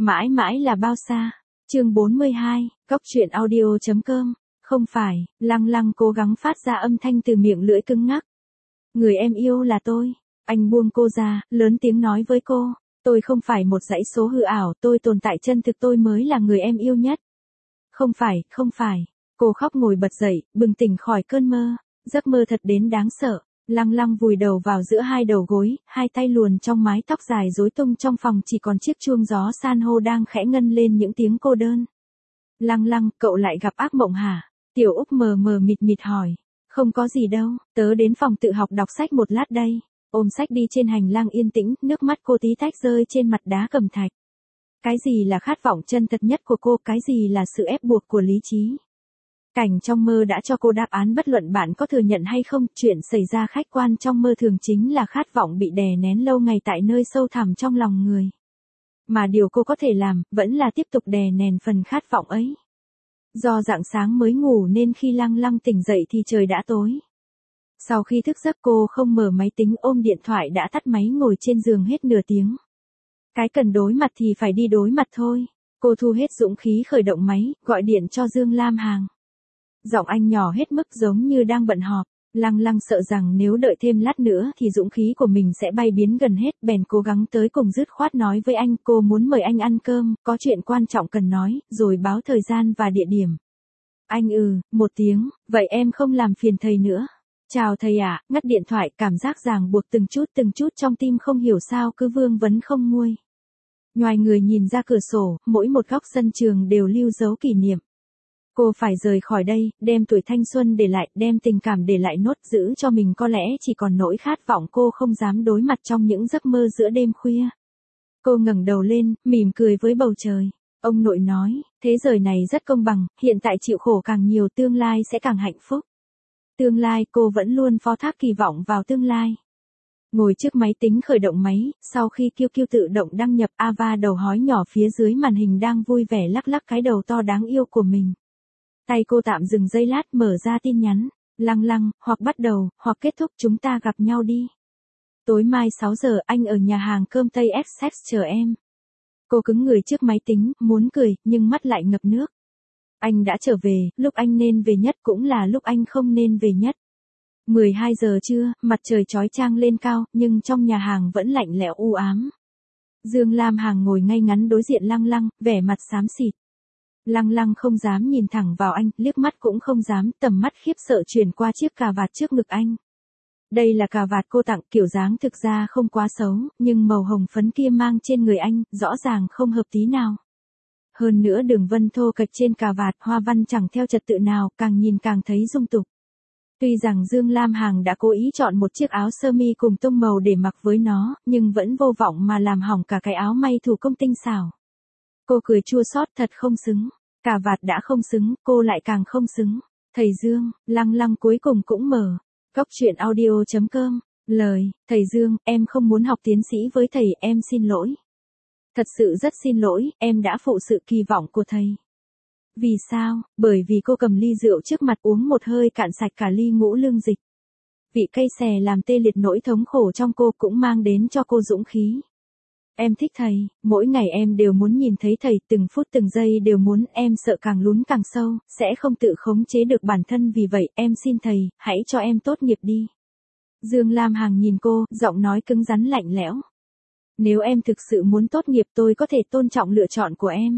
Mãi mãi là bao xa. Chương 42, Cốc truyện audio.com. Không phải, Lăng Lăng cố gắng phát ra âm thanh từ miệng lưỡi cứng ngắc. Người em yêu là tôi. Anh buông cô ra, lớn tiếng nói với cô. Tôi không phải một dãy số hư ảo, tôi tồn tại chân thực, tôi mới là người em yêu nhất. Không phải, không phải. Cô khóc ngồi bật dậy, bừng tỉnh khỏi cơn mơ. Giấc mơ thật đến đáng sợ. Lăng Lăng vùi đầu vào giữa hai đầu gối, hai tay luồn trong mái tóc dài rối tung, trong phòng chỉ còn chiếc chuông gió san hô đang khẽ ngân lên những tiếng cô đơn. Lăng Lăng, cậu lại gặp ác mộng hả? Tiểu Úc mờ mờ mịt mịt hỏi. Không có gì đâu, tớ đến phòng tự học đọc sách một lát đây. Ôm sách đi trên hành lang yên tĩnh, nước mắt cô tí tách rơi trên mặt đá cẩm thạch. Cái gì là khát vọng chân thật nhất của cô, cái gì là sự ép buộc của lý trí? Cảnh trong mơ đã cho cô đáp án, bất luận bạn có thừa nhận hay không, chuyện xảy ra khách quan trong mơ thường chính là khát vọng bị đè nén lâu ngày tại nơi sâu thẳm trong lòng người. Mà điều cô có thể làm, vẫn là tiếp tục đè nén phần khát vọng ấy. Do rạng sáng mới ngủ nên khi Lăng Lăng tỉnh dậy thì trời đã tối. Sau khi thức giấc cô không mở máy tính, ôm điện thoại đã tắt máy, ngồi trên giường hết nửa tiếng. Cái cần đối mặt thì phải đi đối mặt thôi. Cô thu hết dũng khí khởi động máy, gọi điện cho Dương Lam Hằng. Giọng anh nhỏ hết mức giống như đang bận họp. Lăng Lăng sợ rằng nếu đợi thêm lát nữa thì dũng khí của mình sẽ bay biến gần hết, bèn cố gắng tới cùng dứt khoát nói với anh, cô muốn mời anh ăn cơm, có chuyện quan trọng cần nói, rồi báo thời gian và địa điểm. Anh một tiếng, vậy em không làm phiền thầy nữa. Chào thầy ạ, ngắt điện thoại, cảm giác ràng buộc từng chút trong tim không hiểu sao cứ vương vấn không nguôi. Nhoài người nhìn ra cửa sổ, mỗi một góc sân trường đều lưu dấu kỷ niệm. Cô phải rời khỏi đây, đem tuổi thanh xuân để lại, đem tình cảm để lại, nốt giữ cho mình có lẽ chỉ còn nỗi khát vọng cô không dám đối mặt trong những giấc mơ giữa đêm khuya. Cô ngẩng đầu lên, mỉm cười với bầu trời. Ông nội nói, thế giới này rất công bằng, hiện tại chịu khổ càng nhiều tương lai sẽ càng hạnh phúc. Tương lai, cô vẫn luôn phó thác kỳ vọng vào tương lai. Ngồi trước máy tính khởi động máy, sau khi QQ tự động đăng nhập, Ava đầu hói nhỏ phía dưới màn hình đang vui vẻ lắc lắc cái đầu to đáng yêu của mình. Tay cô tạm dừng giây lát, mở ra tin nhắn. Lăng Lăng, hoặc bắt đầu, hoặc kết thúc, chúng ta gặp nhau đi. Tối mai 6 giờ anh ở nhà hàng cơm Tây XX chờ em. Cô cứng người trước máy tính, muốn cười, nhưng mắt lại ngập nước. Anh đã trở về, lúc anh nên về nhất cũng là lúc anh không nên về nhất. 12 giờ trưa, mặt trời chói chang lên cao, nhưng trong nhà hàng vẫn lạnh lẽo u ám. Dương Lam Hằng ngồi ngay ngắn đối diện Lăng Lăng, vẻ mặt xám xịt. Lăng Lăng không dám nhìn thẳng vào anh, liếc mắt cũng không dám, tầm mắt khiếp sợ chuyển qua chiếc cà vạt trước ngực anh. Đây là cà vạt cô tặng, kiểu dáng thực ra không quá xấu, nhưng màu hồng phấn kia mang trên người anh, rõ ràng không hợp tí nào. Hơn nữa đường vân thô kệch trên cà vạt, hoa văn chẳng theo trật tự nào, càng nhìn càng thấy dung tục. Tuy rằng Dương Lam Hằng đã cố ý chọn một chiếc áo sơ mi cùng tông màu để mặc với nó, nhưng vẫn vô vọng mà làm hỏng cả cái áo may thủ công tinh xảo. Cô cười chua xót, thật không xứng. Cà vạt đã không xứng, cô lại càng không xứng. Thầy Dương, Lăng Lăng cuối cùng cũng mở. Cốc truyện audio.com. Lời, thầy Dương, em không muốn học tiến sĩ với thầy, em xin lỗi. Thật sự rất xin lỗi, em đã phụ sự kỳ vọng của thầy. Vì sao? Bởi vì cô cầm ly rượu trước mặt uống một hơi cạn sạch cả ly ngũ lương dịch. Vị cay xè làm tê liệt nỗi thống khổ trong cô, cũng mang đến cho cô dũng khí. Em thích thầy, mỗi ngày em đều muốn nhìn thấy thầy, từng phút từng giây đều muốn, em sợ càng lún càng sâu, sẽ không tự khống chế được bản thân, vì vậy, em xin thầy, hãy cho em tốt nghiệp đi. Dương Lam Hằng nhìn cô, giọng nói cứng rắn lạnh lẽo. Nếu em thực sự muốn tốt nghiệp, tôi có thể tôn trọng lựa chọn của em.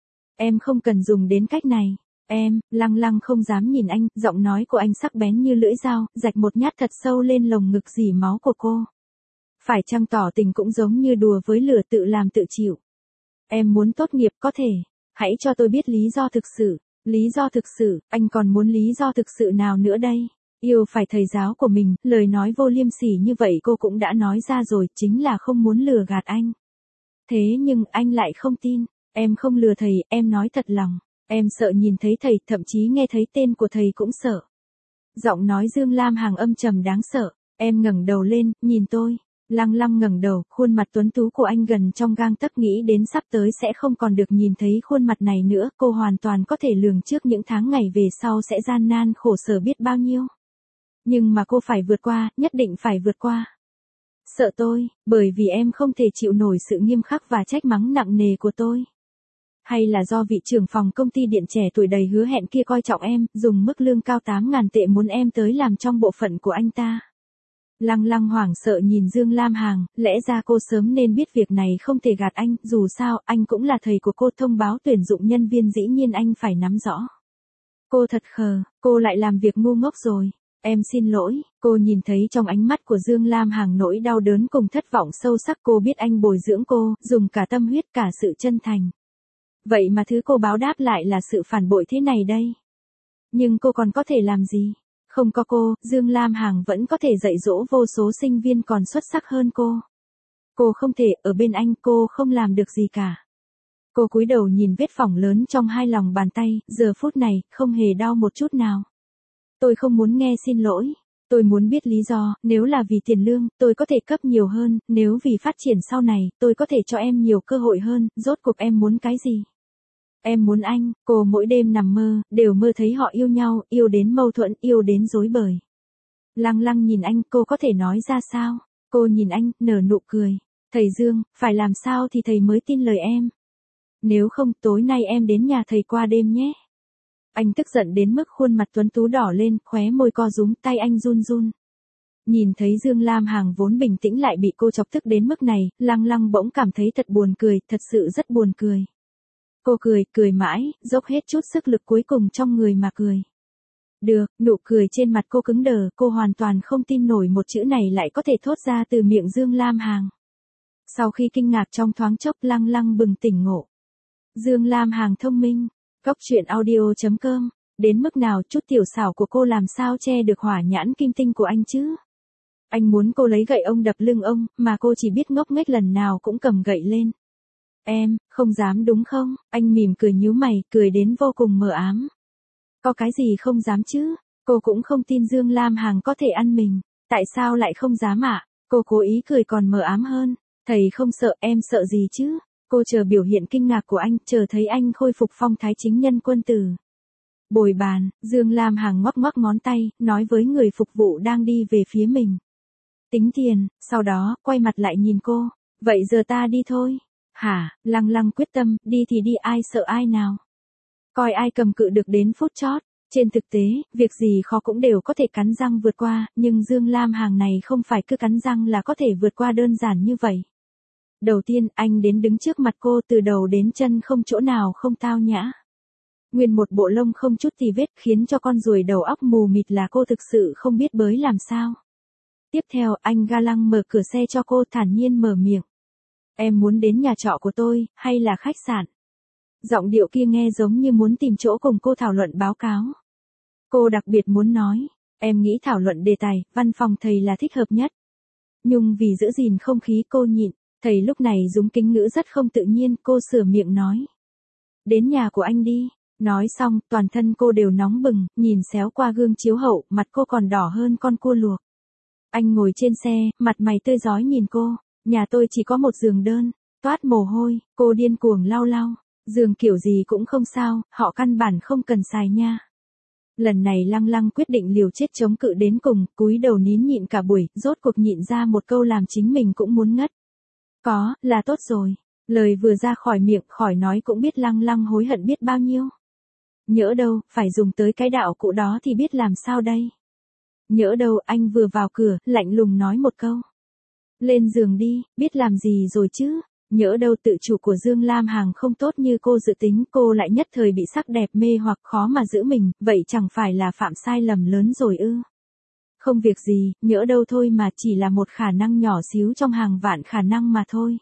Em không cần dùng đến cách này. Lăng Lăng không dám nhìn anh, giọng nói của anh sắc bén như lưỡi dao, rạch một nhát thật sâu lên lồng ngực dỉ máu của cô. Phải chăng tỏ tình cũng giống như đùa với lửa, tự làm tự chịu. Em muốn tốt nghiệp, có thể. Hãy cho tôi biết lý do thực sự. Lý do thực sự, anh còn muốn lý do thực sự nào nữa đây? Yêu phải thầy giáo của mình, lời nói vô liêm sỉ như vậy cô cũng đã nói ra rồi, chính là không muốn lừa gạt anh. Thế nhưng anh lại không tin. Em không lừa thầy, em nói thật lòng. Em sợ nhìn thấy thầy, thậm chí nghe thấy tên của thầy cũng sợ. Giọng nói Dương Lam Hằng âm trầm đáng sợ. Em ngẩng đầu lên, nhìn tôi. Lăng Lăng ngẩng đầu, khuôn mặt tuấn tú của anh gần trong gang tấc, nghĩ đến sắp tới sẽ không còn được nhìn thấy khuôn mặt này nữa, cô hoàn toàn có thể lường trước những tháng ngày về sau sẽ gian nan khổ sở biết bao nhiêu. Nhưng mà cô phải vượt qua, nhất định phải vượt qua. Sợ tôi, bởi vì em không thể chịu nổi sự nghiêm khắc và trách mắng nặng nề của tôi. Hay là do vị trưởng phòng công ty điện trẻ tuổi đầy hứa hẹn kia coi trọng em, dùng mức lương cao 8.000 tệ muốn em tới làm trong bộ phận của anh ta? Lăng Lăng hoảng sợ nhìn Dương Lam Hằng, lẽ ra cô sớm nên biết việc này không thể gạt anh, dù sao, anh cũng là thầy của cô, thông báo tuyển dụng nhân viên dĩ nhiên anh phải nắm rõ. Cô thật khờ, cô lại làm việc ngu ngốc rồi. Em xin lỗi, cô nhìn thấy trong ánh mắt của Dương Lam Hằng nỗi đau đớn cùng thất vọng sâu sắc. Cô biết anh bồi dưỡng cô, dùng cả tâm huyết cả sự chân thành. Vậy mà thứ cô báo đáp lại là sự phản bội thế này đây. Nhưng cô còn có thể làm gì? Không có cô, Dương Lam Hằng vẫn có thể dạy dỗ vô số sinh viên còn xuất sắc hơn cô. Cô không thể, ở bên anh cô không làm được gì cả. Cô cúi đầu nhìn vết phỏng lớn trong hai lòng bàn tay, giờ phút này, không hề đau một chút nào. Tôi không muốn nghe xin lỗi. Tôi muốn biết lý do, nếu là vì tiền lương, tôi có thể cấp nhiều hơn, nếu vì phát triển sau này, tôi có thể cho em nhiều cơ hội hơn, rốt cuộc em muốn cái gì? Em muốn anh. Cô mỗi đêm nằm mơ, đều mơ thấy họ yêu nhau, yêu đến mâu thuẫn, yêu đến rối bời. Lăng Lăng nhìn anh, cô có thể nói ra sao? Cô nhìn anh, nở nụ cười. Thầy Dương, phải làm sao thì thầy mới tin lời em? Nếu không, tối nay em đến nhà thầy qua đêm nhé. Anh tức giận đến mức khuôn mặt tuấn tú đỏ lên, khóe môi co rúm, tay anh run run. Nhìn thấy Dương Lam Hằng vốn bình tĩnh lại bị cô chọc tức đến mức này, Lăng Lăng bỗng cảm thấy thật buồn cười, thật sự rất buồn cười. Cô cười mãi, dốc hết chút sức lực cuối cùng trong người mà cười. Được, nụ cười trên mặt cô cứng đờ, cô hoàn toàn không tin nổi một chữ này lại có thể thốt ra từ miệng Dương Lam Hằng. Sau khi kinh ngạc trong thoáng chốc, Lăng Lăng bừng tỉnh ngộ. Dương Lam Hằng thông minh. Góc truyện audio.com. Đến mức nào chút tiểu xảo của cô làm sao che được hỏa nhãn kim tinh của anh chứ? Anh muốn cô lấy gậy ông đập lưng ông, mà cô chỉ biết ngốc nghếch lần nào cũng cầm gậy lên. Em, không dám đúng không? Anh mỉm cười nhíu mày, cười đến vô cùng mờ ám. Có cái gì không dám chứ? Cô cũng không tin Dương Lam Hằng có thể ăn mình. Tại sao lại không dám ạ? Cô cố ý cười còn mờ ám hơn. Thầy không sợ, em sợ gì chứ? Cô chờ biểu hiện kinh ngạc của anh, chờ thấy anh khôi phục phong thái chính nhân quân tử. Bồi bàn, Dương Lam Hằng ngoắc ngoắc ngón tay, nói với người phục vụ đang đi về phía mình. Tính tiền, sau đó, quay mặt lại nhìn cô. Vậy giờ ta đi thôi. Hả, Lăng Lăng quyết tâm, đi thì đi, ai sợ ai nào. Coi ai cầm cự được đến phút chót. Trên thực tế, việc gì khó cũng đều có thể cắn răng vượt qua, nhưng Dương Lam Hằng này không phải cứ cắn răng là có thể vượt qua đơn giản như vậy. Đầu tiên, anh đến đứng trước mặt cô, từ đầu đến chân không chỗ nào không tao nhã. Nguyên một bộ lông không chút tì vết, khiến cho con ruồi đầu óc mù mịt là cô thực sự không biết bới làm sao. Tiếp theo, anh ga lăng mở cửa xe cho cô, thản nhiên mở miệng. Em muốn đến nhà trọ của tôi, hay là khách sạn? Giọng điệu kia nghe giống như muốn tìm chỗ cùng cô thảo luận báo cáo. Cô đặc biệt muốn nói, em nghĩ thảo luận đề tài, văn phòng thầy là thích hợp nhất. Nhưng vì giữ gìn không khí cô nhịn. Thầy lúc này dùng kính ngữ rất không tự nhiên, cô sửa miệng nói. Đến nhà của anh đi. Nói xong, toàn thân cô đều nóng bừng, nhìn xéo qua gương chiếu hậu, mặt cô còn đỏ hơn con cua luộc. Anh ngồi trên xe, mặt mày tươi rói nhìn cô. Nhà tôi chỉ có một giường đơn. Toát mồ hôi, cô điên cuồng lau lau. Giường kiểu gì cũng không sao, họ căn bản không cần xài nha. Lần này Lăng Lăng quyết định liều chết chống cự đến cùng, cúi đầu nín nhịn cả buổi, rốt cuộc nhịn ra một câu làm chính mình cũng muốn ngất. Có, là tốt rồi. Lời vừa ra khỏi miệng, khỏi nói cũng biết Lăng Lăng hối hận biết bao nhiêu. Nhỡ đâu, phải dùng tới cái đạo cụ đó thì biết làm sao đây. Nhỡ đâu, anh vừa vào cửa, lạnh lùng nói một câu. Lên giường đi, biết làm gì rồi chứ. Nhỡ đâu tự chủ của Dương Lam Hằng không tốt như cô dự tính, cô lại nhất thời bị sắc đẹp mê hoặc khó mà giữ mình, vậy chẳng phải là phạm sai lầm lớn rồi ư. Không việc gì, nhỡ đâu thôi mà, chỉ là một khả năng nhỏ xíu trong hàng vạn khả năng mà thôi.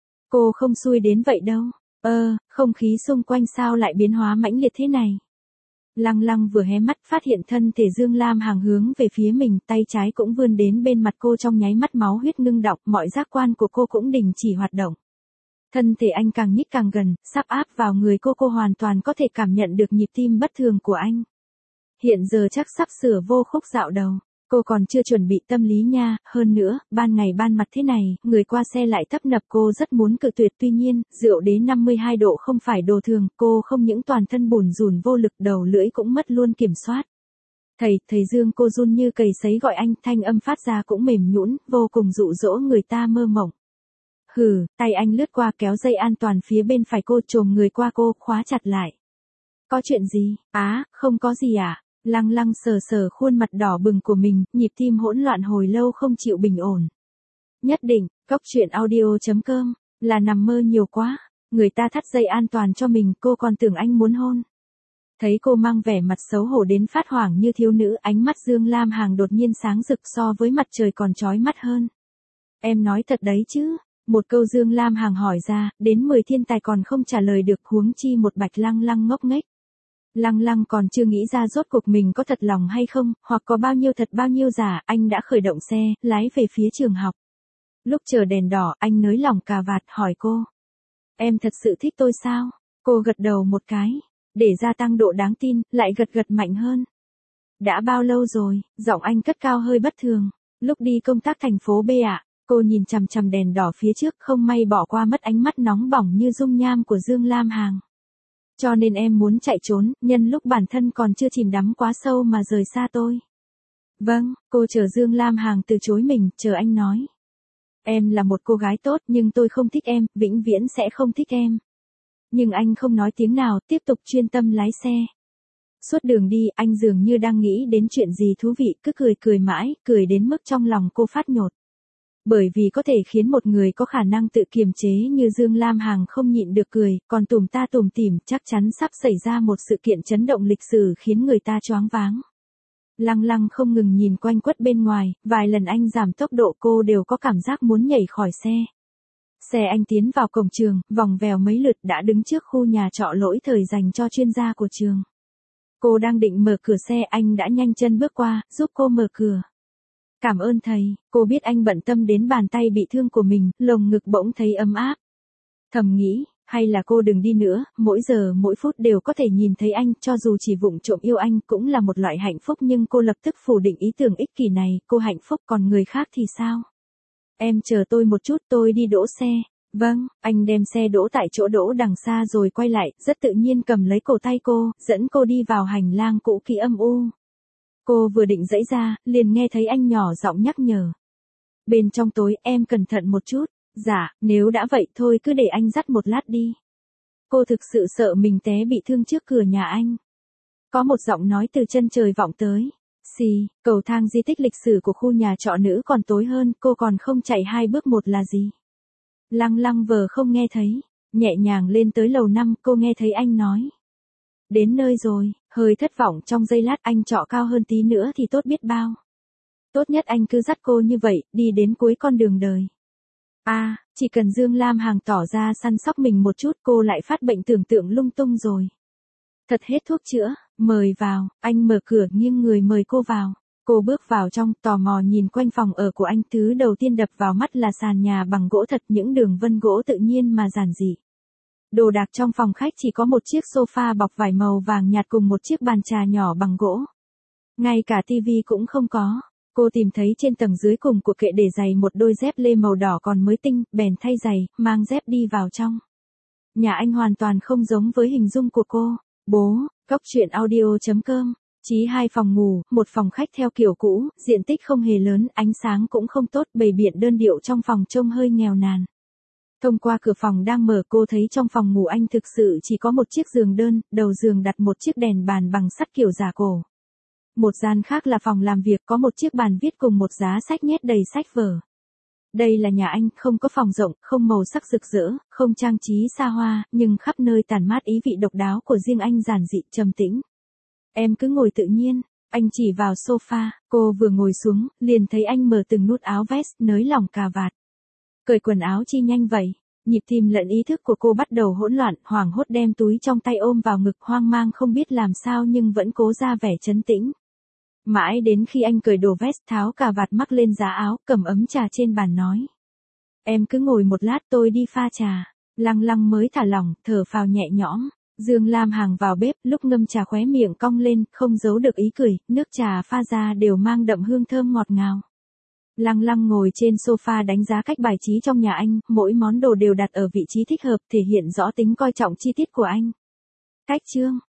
Cô không xui đến vậy đâu. Không khí xung quanh sao lại biến hóa mãnh liệt thế này. Lăng Lăng vừa hé mắt phát hiện thân thể Dương Lam Hằng hướng về phía mình, tay trái cũng vươn đến bên mặt cô, trong nháy mắt máu huyết ngưng đọng, mọi giác quan của cô cũng đình chỉ hoạt động. Thân thể anh càng nhích càng gần, sắp áp vào người cô hoàn toàn có thể cảm nhận được nhịp tim bất thường của anh. Hiện giờ chắc sắp sửa vô khúc dạo đầu. Cô còn chưa chuẩn bị tâm lý nha, hơn nữa, ban ngày ban mặt thế này, người qua xe lại tấp nập, cô rất muốn cự tuyệt, tuy nhiên, rượu đến 52 độ không phải đồ thường, cô không những toàn thân bủn rủn vô lực, đầu lưỡi cũng mất luôn kiểm soát. Thầy Dương, cô run như cầy sấy gọi anh, thanh âm phát ra cũng mềm nhũn, vô cùng dụ dỗ người ta mơ mộng. Hừ, tay anh lướt qua kéo dây an toàn phía bên phải cô, chồm người qua cô, khóa chặt lại. Có chuyện gì? Không có gì à? Lăng lăng sờ sờ khuôn mặt đỏ bừng của mình, nhịp tim hỗn loạn hồi lâu không chịu bình ổn. Nhất định, cốc truyện audio.com, là nằm mơ nhiều quá. Người ta thắt dây an toàn cho mình, cô còn tưởng anh muốn hôn. Thấy cô mang vẻ mặt xấu hổ đến phát hoảng như thiếu nữ, ánh mắt Dương Lam Hằng đột nhiên sáng rực so với mặt trời còn chói mắt hơn. Em nói thật đấy chứ? Một câu Dương Lam Hằng hỏi ra, đến 10 thiên tài còn không trả lời được, huống chi một Bạch Lăng Lăng ngốc nghếch. Lăng Lăng còn chưa nghĩ ra rốt cuộc mình có thật lòng hay không, hoặc có bao nhiêu thật bao nhiêu giả, anh đã khởi động xe, lái về phía trường học. Lúc chờ đèn đỏ, anh nới lỏng cà vạt hỏi cô. Em thật sự thích tôi sao? Cô gật đầu một cái. Để gia tăng độ đáng tin, lại gật mạnh hơn. Đã bao lâu rồi? Giọng anh cất cao hơi bất thường. Lúc đi công tác thành phố B ạ. Cô nhìn chằm chằm đèn đỏ phía trước, không may bỏ qua mất ánh mắt nóng bỏng như dung nham của Dương Lam Hằng. Cho nên em muốn chạy trốn, nhân lúc bản thân còn chưa chìm đắm quá sâu mà rời xa tôi. Vâng, cô chờ Dương Lam Hằng từ chối mình, chờ anh nói. Em là một cô gái tốt nhưng tôi không thích em, vĩnh viễn sẽ không thích em. Nhưng anh không nói tiếng nào, tiếp tục chuyên tâm lái xe. Suốt đường đi, anh dường như đang nghĩ đến chuyện gì thú vị, cứ cười mãi, cười đến mức trong lòng cô phát nhột. Bởi vì có thể khiến một người có khả năng tự kiềm chế như Dương Lam Hằng không nhịn được cười, còn tủm tỉm, chắc chắn sắp xảy ra một sự kiện chấn động lịch sử khiến người ta choáng váng. Lăng lăng không ngừng nhìn quanh quất bên ngoài, vài lần anh giảm tốc độ cô đều có cảm giác muốn nhảy khỏi xe. Xe anh tiến vào cổng trường, vòng vèo mấy lượt đã đứng trước khu nhà trọ lỗi thời dành cho chuyên gia của trường. Cô đang định mở cửa xe, anh đã nhanh chân bước qua, giúp cô mở cửa. Cảm ơn thầy, cô biết anh bận tâm đến bàn tay bị thương của mình, lồng ngực bỗng thấy ấm áp. Thầm nghĩ, hay là cô đừng đi nữa, mỗi giờ mỗi phút đều có thể nhìn thấy anh, cho dù chỉ vụng trộm yêu anh cũng là một loại hạnh phúc, nhưng cô lập tức phủ định ý tưởng ích kỷ này, cô hạnh phúc còn người khác thì sao? Em chờ tôi một chút, tôi đi đỗ xe. Vâng, anh đem xe đỗ tại chỗ đỗ đằng xa rồi quay lại, rất tự nhiên cầm lấy cổ tay cô, dẫn cô đi vào hành lang cũ kỹ âm u. Cô vừa định giãy ra, liền nghe thấy anh nhỏ giọng nhắc nhở. Bên trong tối, em cẩn thận một chút. Dạ, nếu đã vậy thôi cứ để anh dắt một lát đi. Cô thực sự sợ mình té bị thương trước cửa nhà anh. Có một giọng nói từ chân trời vọng tới. Xì, cầu thang di tích lịch sử của khu nhà trọ nữ còn tối hơn, cô còn không chạy 2 bước một là gì? Lăng lăng vờ không nghe thấy, nhẹ nhàng lên tới lầu 5, cô nghe thấy anh nói. Đến nơi rồi, hơi thất vọng trong giây lát, anh trọ cao hơn tí nữa thì tốt biết bao. Tốt nhất anh cứ dắt cô như vậy, đi đến cuối con đường đời. Chỉ cần Dương Lam Hằng tỏ ra săn sóc mình một chút cô lại phát bệnh tưởng tượng lung tung rồi. Thật hết thuốc chữa, mời vào, anh mở cửa nghiêng người mời cô vào. Cô bước vào trong, tò mò nhìn quanh phòng ở của anh, thứ đầu tiên đập vào mắt là sàn nhà bằng gỗ thật, những đường vân gỗ tự nhiên mà giản dị. Đồ đạc trong phòng khách chỉ có một chiếc sofa bọc vải màu vàng nhạt cùng một chiếc bàn trà nhỏ bằng gỗ. Ngay cả tivi cũng không có. Cô tìm thấy trên tầng dưới cùng của kệ để giày một đôi dép lê màu đỏ còn mới tinh, bèn thay giày, mang dép đi vào trong. Nhà anh hoàn toàn không giống với hình dung của cô. Bố, cốc truyện audio.com, chí 2 phòng ngủ, một phòng khách theo kiểu cũ, diện tích không hề lớn, ánh sáng cũng không tốt, bày biện đơn điệu trong phòng trông hơi nghèo nàn. Thông qua cửa phòng đang mở cô thấy trong phòng ngủ anh thực sự chỉ có một chiếc giường đơn, đầu giường đặt một chiếc đèn bàn bằng sắt kiểu giả cổ. Một gian khác là phòng làm việc có một chiếc bàn viết cùng một giá sách nhét đầy sách vở. Đây là nhà anh, không có phòng rộng, không màu sắc rực rỡ, không trang trí xa hoa, nhưng khắp nơi tản mát ý vị độc đáo của riêng anh, giản dị, trầm tĩnh. Em cứ ngồi tự nhiên, anh chỉ vào sofa, cô vừa ngồi xuống, liền thấy anh mở từng nút áo vest, nới lỏng cà vạt. Cởi quần áo chi nhanh vậy? Nhịp tim lẫn ý thức của cô bắt đầu hỗn loạn, hoảng hốt đem túi trong tay ôm vào ngực, hoang mang không biết làm sao nhưng vẫn cố ra vẻ trấn tĩnh. Mãi đến khi anh cởi đồ vest, tháo cà vạt, mắc lên giá áo, cầm ấm trà trên bàn nói. Em cứ ngồi một lát tôi đi pha trà. Lăng lăng mới thả lỏng, thở phào nhẹ nhõm. Dương Lam Hằng vào bếp, lúc ngâm trà khóe miệng cong lên, không giấu được ý cười, nước trà pha ra đều mang đậm hương thơm ngọt ngào. Lăng lăng ngồi trên sofa đánh giá cách bài trí trong nhà anh, mỗi món đồ đều đặt ở vị trí thích hợp, thể hiện rõ tính coi trọng chi tiết của anh. Cách trương,